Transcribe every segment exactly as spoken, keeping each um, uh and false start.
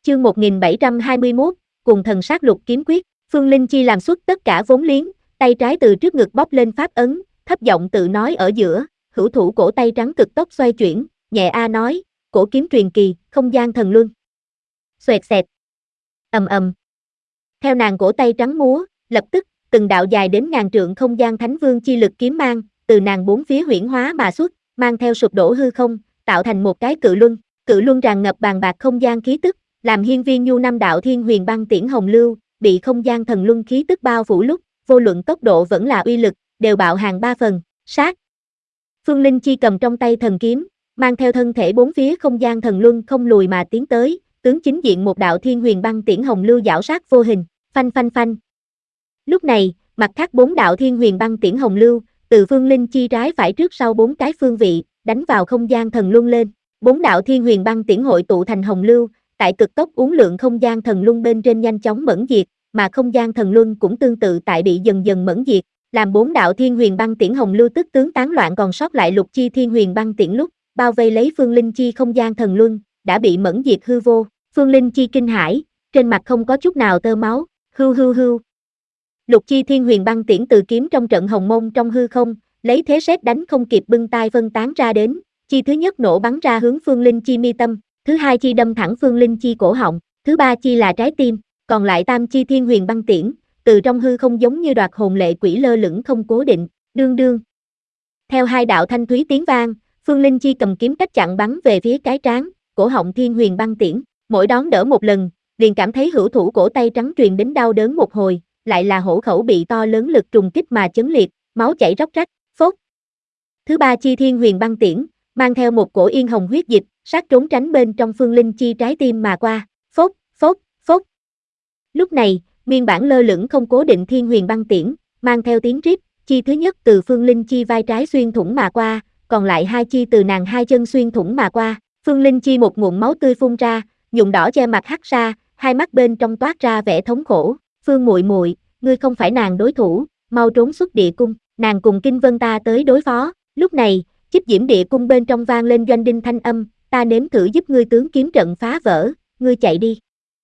Chương một nghìn bảy trăm hai mươi mốt, cùng thần sát lục kiếm quyết, Phương Linh Chi làm xuất tất cả vốn liếng, tay trái từ trước ngực bóp lên pháp ấn, thấp giọng tự nói ở giữa, hữu thủ cổ tay trắng cực tốc xoay chuyển, nhẹ a nói, cổ kiếm truyền kỳ, không gian thần luân. Xoẹt xẹt. Ầm ầm. Theo nàng cổ tay trắng múa, lập tức, từng đạo dài đến ngàn trượng không gian thánh vương chi lực kiếm mang, từ nàng bốn phía huyễn hóa mà xuất, mang theo sụp đổ hư không, tạo thành một cái cự luân, cự luân tràn ngập bàn bạc không gian khí tức, làm hiên viên nhu năm đạo thiên huyền băng tiễn hồng lưu, bị không gian thần luân khí tức bao phủ lúc, vô luận tốc độ vẫn là uy lực, đều bạo hàng ba phần, sát. Phương Linh Chi cầm trong tay thần kiếm, mang theo thân thể bốn phía không gian thần luân không lùi mà tiến tới, tướng chính diện một đạo thiên huyền băng tiễn hồng lưu giảo sát vô hình, phanh phanh phanh. Lúc này, mặt khác bốn đạo thiên huyền băng tiễn hồng lưu, từ Phương Linh Chi trái phải trước sau bốn cái phương vị, đánh vào không gian thần luân lên. Bốn đạo thiên huyền băng tiễn hội tụ thành hồng lưu, tại cực tốc uốn lượn không gian thần luân bên trên nhanh chóng mẫn diệt, mà không gian thần luân cũng tương tự tại bị dần dần mẫn diệt, làm bốn đạo thiên huyền băng tiễn hồng lưu tức tướng tán loạn còn sót lại lục chi thiên huyền băng tiễn lúc, bao vây lấy Phương Linh Chi không gian thần luân, đã bị mẫn diệt hư vô. Phương Linh Chi kinh hãi, trên mặt không có chút nào tơ máu, hưu hưu hưu. Lục chi thiên huyền băng tiễn từ kiếm trong trận hồng mông trong hư không, lấy thế sét đánh không kịp bưng tai phân tán ra đến, chi thứ nhất nổ bắn ra hướng Phương Linh Chi mi tâm, thứ hai chi đâm thẳng Phương Linh Chi cổ họng, thứ ba chi là trái tim, còn lại tam chi thiên huyền băng tiễn, từ trong hư không giống như đoạt hồn lệ quỷ lơ lửng không cố định, đương đương. Theo hai đạo thanh thúy tiếng vang, Phương Linh Chi cầm kiếm cách chặn bắn về phía cái trán, cổ họng thiên huyền băng tiễn, mỗi đón đỡ một lần, liền cảm thấy hữu thủ cổ tay trắng truyền đến đau đớn một hồi, lại là hổ khẩu bị to lớn lực trùng kích mà chấn liệt, máu chảy róc rách, phốt. Thứ ba chi thiên huyền băng tiễn, mang theo một cổ yên hồng huyết dịch, sát trốn tránh bên trong Phương Linh Chi trái tim mà qua, phốt, phốt, phốt. Lúc này, nguyên bản lơ lửng không cố định thiên huyền băng tiễn, mang theo tiếng rít, chi thứ nhất từ Phương Linh Chi vai trái xuyên thủng mà qua, còn lại hai chi từ nàng hai chân xuyên thủng mà qua, Phương Linh Chi một ngụm máu tươi phun ra, nhuộm đỏ che mặt hắt ra, hai mắt bên trong toát ra vẻ thống khổ, Phương muội muội, ngươi không phải nàng đối thủ, mau trốn xuất địa cung, nàng cùng Kinh Vân ta tới đối phó. Lúc này, Chích Diễm địa cung bên trong vang lên Doanh Đinh thanh âm, ta nếm thử giúp ngươi tướng kiếm trận phá vỡ, ngươi chạy đi.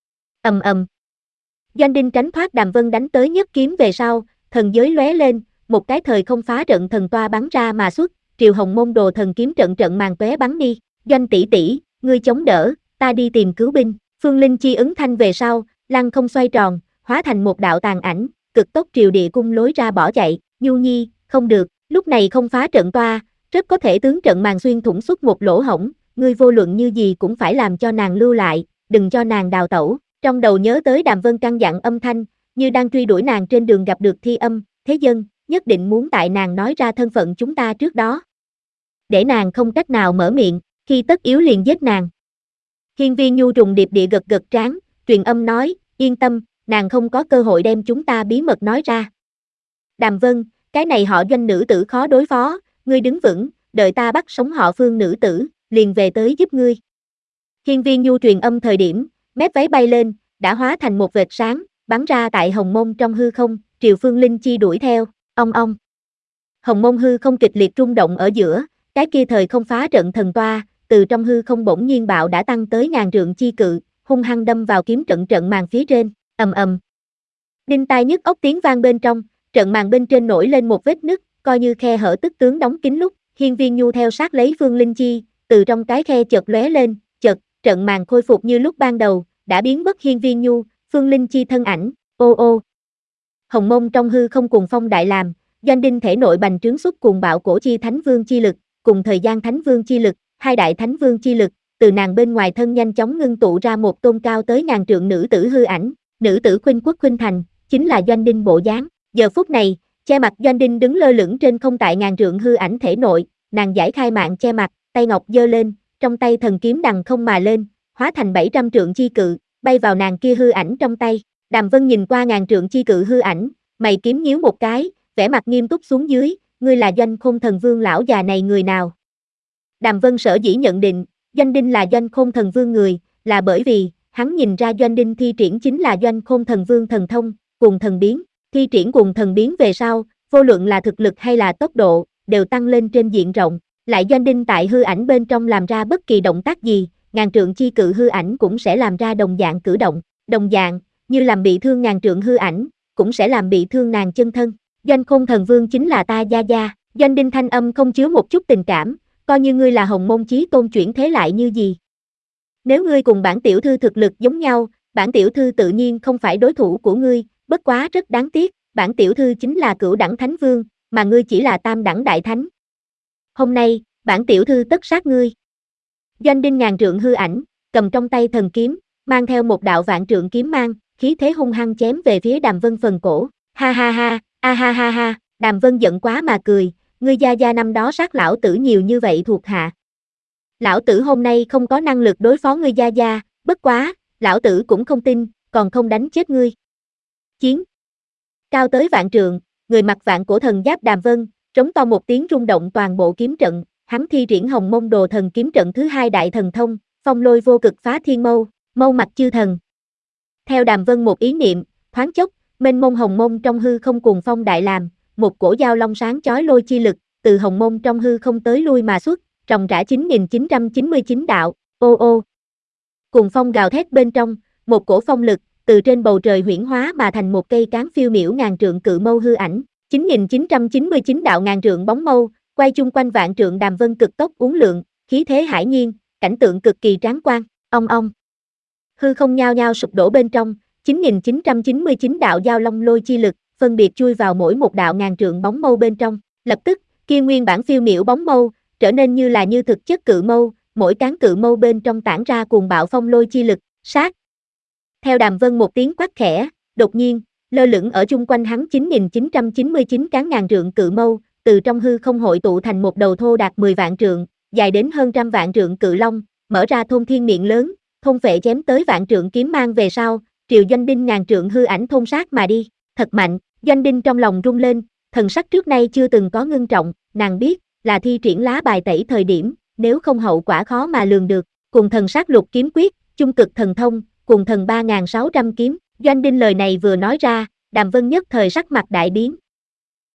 Ầm ầm. Doanh Đinh tránh thoát Đàm Vân đánh tới nhất kiếm về sau, thần giới lóe lên, một cái thời không phá trận thần toa bắn ra mà xuất, Triều Hồng Môn đồ thần kiếm trận trận màn tóe bắn đi, Doanh tỷ tỷ, ngươi chống đỡ, ta đi tìm cứu binh. Phương Linh Chi ứng thanh về sau, lăng không xoay tròn, hóa thành một đạo tàn ảnh, cực tốc triều địa cung lối ra bỏ chạy, Nhu Nhi, không được, lúc này không phá trận toa, rất có thể tướng trận màn xuyên thủng xuất một lỗ hổng, ngươi vô luận như gì cũng phải làm cho nàng lưu lại, đừng cho nàng đào tẩu. Trong đầu nhớ tới Đàm Vân căn dặn âm thanh, như đang truy đuổi nàng trên đường gặp được Thi Âm, Thế Dân, nhất định muốn tại nàng nói ra thân phận chúng ta trước đó. Để nàng không cách nào mở miệng, khi tất yếu liền giết nàng. Hiên viên Nhu trùng điệp địa gật gật trán, truyền âm nói, yên tâm, nàng không có cơ hội đem chúng ta bí mật nói ra. Đàm Vân, cái này họ Doanh nữ tử khó đối phó, ngươi đứng vững, đợi ta bắt sống họ Phương nữ tử, liền về tới giúp ngươi. Hiên viên Nhu truyền âm thời điểm, mép váy bay lên, đã hóa thành một vệt sáng, bắn ra tại Hồng Môn trong hư không, Triều Phương Linh Chi đuổi theo, ong ong. Hồng Môn hư không kịch liệt rung động ở giữa, cái kia thời không phá trận thần toa, từ trong hư không bỗng nhiên bạo đã tăng tới ngàn trượng chi cự, hung hăng đâm vào kiếm trận trận màn phía trên, ầm ầm. Đinh tai nhức óc tiếng vang bên trong, trận màn bên trên nổi lên một vết nứt, coi như khe hở tức tướng đóng kín lúc, Hiên viên Nhu theo sát lấy Phương Linh Chi, từ trong cái khe chợt lóe lên, chợt, trận màn khôi phục như lúc ban đầu, đã biến mất Hiên viên Nhu, Phương Linh Chi thân ảnh, ô ô. Hồng Mông trong hư không cùng phong đại làm, Doanh Đinh thể nội bành trướng xuất cùng bạo cổ chi thánh vương chi lực, cùng thời gian thánh vương chi lực, hai đại thánh vương chi lực, từ nàng bên ngoài thân nhanh chóng ngưng tụ ra một tôn cao tới ngàn trượng nữ tử hư ảnh, nữ tử khuynh quốc khuynh thành, chính là Doanh Đinh bộ dáng. Giờ phút này, che mặt Doanh Đinh đứng lơ lửng trên không tại ngàn trượng hư ảnh thể nội, nàng giải khai mạng che mặt, tay ngọc giơ lên, trong tay thần kiếm đằng không mà lên, hóa thành bảy trăm trượng chi cự, bay vào nàng kia hư ảnh trong tay. Đàm Vân nhìn qua ngàn trượng chi cự hư ảnh, mày kiếm nhíu một cái, vẻ mặt nghiêm túc xuống dưới, ngươi là Doanh Khôn Thần Vương lão già này người nào? Đàm Vân sở dĩ nhận định, Doanh Đinh là Doanh Khôn Thần Vương người, là bởi vì, hắn nhìn ra Doanh Đinh thi triển chính là Doanh Khôn Thần Vương thần thông, cùng thần biến, thi triển cùng thần biến về sau, vô luận là thực lực hay là tốc độ, đều tăng lên trên diện rộng, lại Doanh Đinh tại hư ảnh bên trong làm ra bất kỳ động tác gì, ngàn trượng chi cự hư ảnh cũng sẽ làm ra đồng dạng cử động, đồng dạng, như làm bị thương ngàn trượng hư ảnh, cũng sẽ làm bị thương nàng chân thân. Doanh Khôn Thần Vương chính là ta gia gia. Doanh Đinh thanh âm không chứa một chút tình cảm, coi như ngươi là Hồng Môn Chí Tôn chuyển thế lại như gì. Nếu ngươi cùng bản tiểu thư thực lực giống nhau, bản tiểu thư tự nhiên không phải đối thủ của ngươi, bất quá rất đáng tiếc, bản tiểu thư chính là cửu đẳng thánh vương, mà ngươi chỉ là tam đẳng đại thánh. Hôm nay, bản tiểu thư tất sát ngươi. Doanh Đinh ngàn trượng hư ảnh, cầm trong tay thần kiếm, mang theo một đạo vạn trượng kiếm mang, khí thế hung hăng chém về phía Đàm Vân phần cổ. Ha ha ha, a ha ha ha, Đàm Vân giận quá mà cười, ngươi gia gia năm đó sát lão tử nhiều như vậy thuộc hạ. Lão tử hôm nay không có năng lực đối phó ngươi gia gia, bất quá, lão tử cũng không tin, còn không đánh chết ngươi. Chiến. Cao tới vạn trượng, người mặc vạn cổ thần giáp Đàm Vân, trống to một tiếng rung động toàn bộ kiếm trận, hắn thi triển Hồng Mông Đồ Thần kiếm trận thứ hai đại thần thông, phong lôi vô cực phá thiên mâu, mâu mặt chư thần. Theo Đàm Vân một ý niệm, thoáng chốc, mênh mông hồng mông trong hư không cuồng phong đại làm, một cổ dao long sáng chói lôi chi lực, từ hồng mông trong hư không tới lui mà xuất, ròng rã chín nghìn chín trăm chín mươi chín đạo, ô ô. Cuồng phong gào thét bên trong, một cổ phong lực, từ trên bầu trời huyễn hóa mà thành một cây cán phiêu miểu ngàn trượng cự mâu hư ảnh, chín nghìn chín trăm chín mươi chín đạo ngàn trượng bóng mâu, quay chung quanh vạn trượng Đàm Vân cực tốc uốn lượn, khí thế hải nhiên, cảnh tượng cực kỳ tráng quan, ong ong. Hư không nhao nhao sụp đổ bên trong, chín nghìn chín trăm chín mươi chín đạo giao long lôi chi lực, phân biệt chui vào mỗi một đạo ngàn trượng bóng mâu bên trong, lập tức, kia nguyên bản phiêu miểu bóng mâu, trở nên như là như thực chất cự mâu, mỗi cán cự mâu bên trong tản ra cuồng bạo phong lôi chi lực, sát. Theo Đàm Vân một tiếng quát khẽ, đột nhiên, lơ lửng ở chung quanh hắn chín nghìn chín trăm chín mươi chín cán ngàn trượng cự mâu, từ trong hư không hội tụ thành một đầu thô đạt mười vạn trượng, dài đến hơn trăm vạn trượng cự long, mở ra thôn thiên miệng lớn, thôn phệ chém tới vạn trượng kiếm mang về sau, triều Doanh Đinh ngàn trượng hư ảnh thôn sát mà đi, thật mạnh. Doanh Đinh trong lòng rung lên, thần sắc trước nay chưa từng có ngưng trọng, nàng biết, là thi triển lá bài tẩy thời điểm, nếu không hậu quả khó mà lường được. Cùng thần sát lục kiếm quyết, chung cực thần thông, cùng thần ba nghìn sáu trăm kiếm. Doanh Đinh lời này vừa nói ra, Đàm Vân nhất thời sắc mặt đại biến,